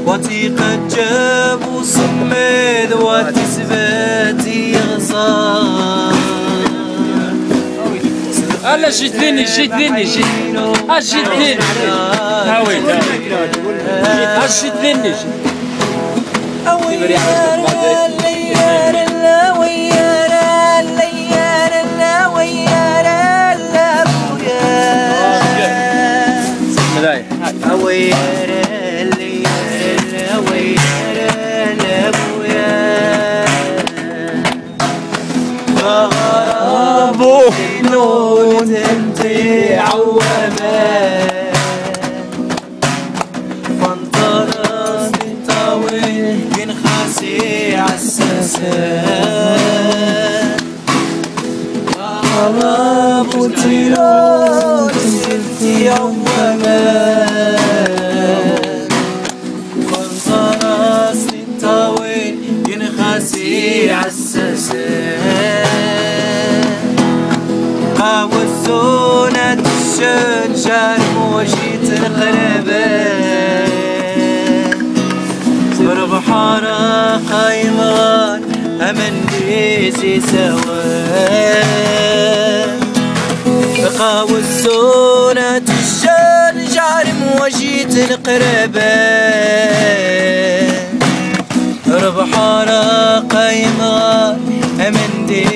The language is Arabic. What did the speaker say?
وثيقة جاب وصمد وتثباتي غصان. هلا جدني جدني جدني هاوي جدني نون انتي عوامات فانطرس طاوي ينخاسي عالساسات غراب وتيران انتي عوامات فانطرس طاوي ينخاسي عالساسات وزونة الشنجر موجيت الغربان بربحارة خيمان أمن ديزي سوان بقى وزونة الشنجر موجيت القربان بربحارة خيمان أمن ديزي